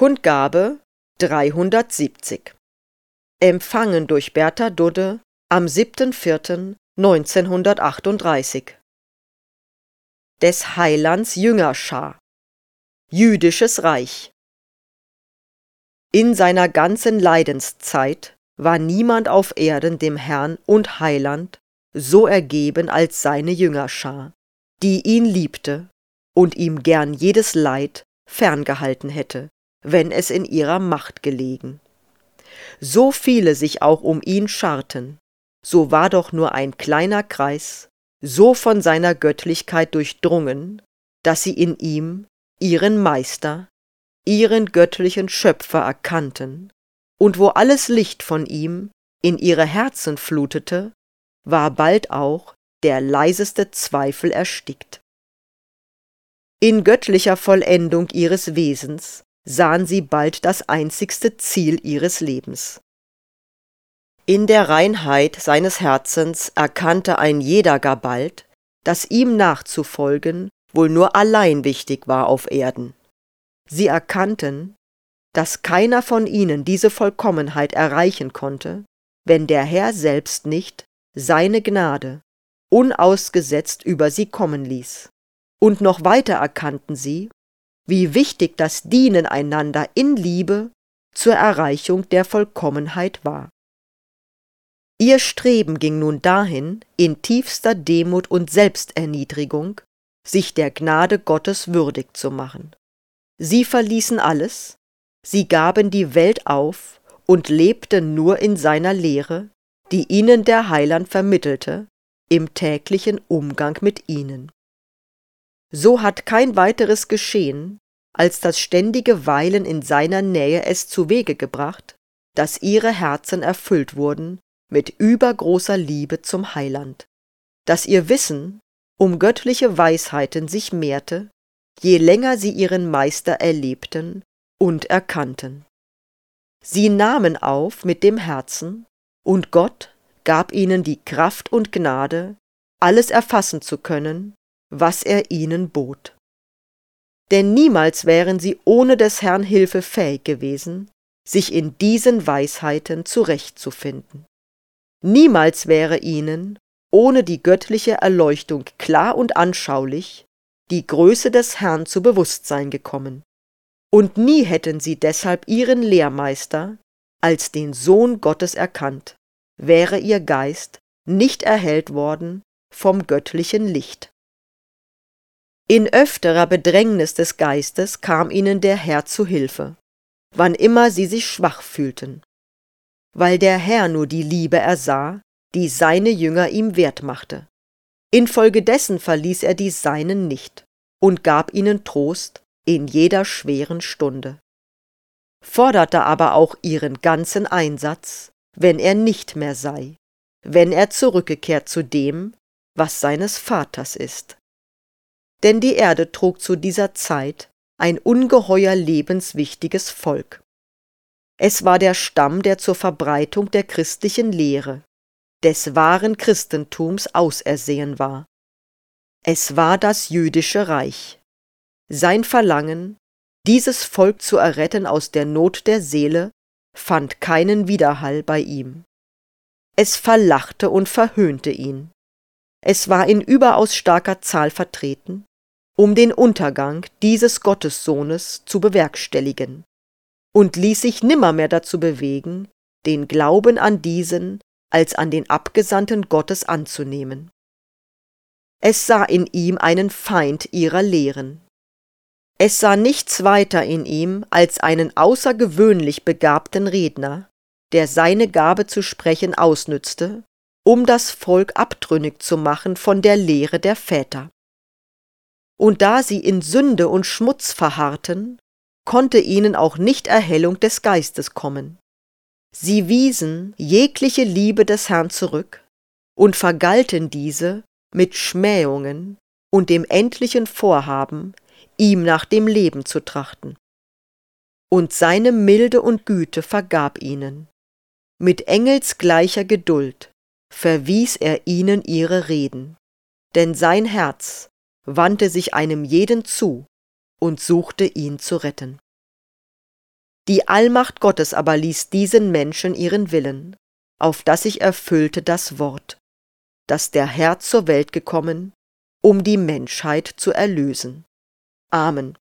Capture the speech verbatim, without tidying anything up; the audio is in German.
Kundgabe dreihundertsiebzig. Empfangen durch Bertha Dudde am siebten vierten neunzehnhundertachtunddreißig. Des Heilands Jüngerschar. Jüdisches Reich. In seiner ganzen Leidenszeit war niemand auf Erden dem Herrn und Heiland so ergeben als seine Jüngerschar, die ihn liebte und ihm gern jedes Leid ferngehalten hätte, wenn es in ihrer Macht gelegen. So viele sich auch um ihn scharten, so war doch nur ein kleiner Kreis so von seiner Göttlichkeit durchdrungen, dass sie in ihm ihren Meister, ihren göttlichen Schöpfer erkannten, und wo alles Licht von ihm in ihre Herzen flutete, war bald auch der leiseste Zweifel erstickt. In göttlicher Vollendung ihres Wesens sahen sie bald das einzigste Ziel ihres Lebens. In der Reinheit seines Herzens erkannte ein jeder gar bald, dass ihm nachzufolgen wohl nur allein wichtig war auf Erden. Sie erkannten, dass keiner von ihnen diese Vollkommenheit erreichen konnte, wenn der Herr selbst nicht seine Gnade unausgesetzt über sie kommen ließ. Und noch weiter erkannten sie, wie wichtig das Dienen einander in Liebe zur Erreichung der Vollkommenheit war. Ihr Streben ging nun dahin, in tiefster Demut und Selbsterniedrigung sich der Gnade Gottes würdig zu machen. Sie verließen alles, sie gaben die Welt auf und lebten nur in seiner Lehre, die ihnen der Heiland vermittelte, im täglichen Umgang mit ihnen. So hat kein weiteres geschehen, als das ständige Weilen in seiner Nähe es zuwege gebracht, dass ihre Herzen erfüllt wurden mit übergroßer Liebe zum Heiland, dass ihr Wissen um göttliche Weisheiten sich mehrte, je länger sie ihren Meister erlebten und erkannten. Sie nahmen auf mit dem Herzen, und Gott gab ihnen die Kraft und Gnade, alles erfassen zu können, was er ihnen bot. Denn niemals wären sie ohne des Herrn Hilfe fähig gewesen, sich in diesen Weisheiten zurechtzufinden. Niemals wäre ihnen, ohne die göttliche Erleuchtung klar und anschaulich, die Größe des Herrn zu Bewusstsein gekommen. Und nie hätten sie deshalb ihren Lehrmeister als den Sohn Gottes erkannt, wäre ihr Geist nicht erhellt worden vom göttlichen Licht. In öfterer Bedrängnis des Geistes kam ihnen der Herr zu Hilfe, wann immer sie sich schwach fühlten, weil der Herr nur die Liebe ersah, die seine Jünger ihm wert machte. Infolgedessen verließ er die Seinen nicht und gab ihnen Trost in jeder schweren Stunde, forderte aber auch ihren ganzen Einsatz, wenn er nicht mehr sei, wenn er zurückgekehrt zu dem, was seines Vaters ist. Denn die Erde trug zu dieser Zeit ein ungeheuer lebenswichtiges Volk. Es war der Stamm, der zur Verbreitung der christlichen Lehre, des wahren Christentums ausersehen war. Es war das jüdische Reich. Sein Verlangen, dieses Volk zu erretten aus der Not der Seele, fand keinen Widerhall bei ihm. Es verlachte und verhöhnte ihn. Es war in überaus starker Zahl vertreten, um den Untergang dieses Gottessohnes zu bewerkstelligen, und ließ sich nimmermehr dazu bewegen, den Glauben an diesen als an den Abgesandten Gottes anzunehmen. Es sah in ihm einen Feind ihrer Lehren. Es sah nichts weiter in ihm als einen außergewöhnlich begabten Redner, der seine Gabe zu sprechen ausnützte, um das Volk abtrünnig zu machen von der Lehre der Väter. Und da sie in Sünde und Schmutz verharrten, konnte ihnen auch nicht Erhellung des Geistes kommen. Sie wiesen jegliche Liebe des Herrn zurück und vergalten diese mit Schmähungen und dem endlichen Vorhaben, ihm nach dem Leben zu trachten. Und seine Milde und Güte vergab ihnen. Mit engelsgleicher Geduld verwies er ihnen ihre Reden, denn sein Herz wandte sich einem jeden zu und suchte ihn zu retten. Die Allmacht Gottes aber ließ diesen Menschen ihren Willen, auf dass sich erfüllte das Wort, dass der Herr zur Welt gekommen, um die Menschheit zu erlösen. Amen.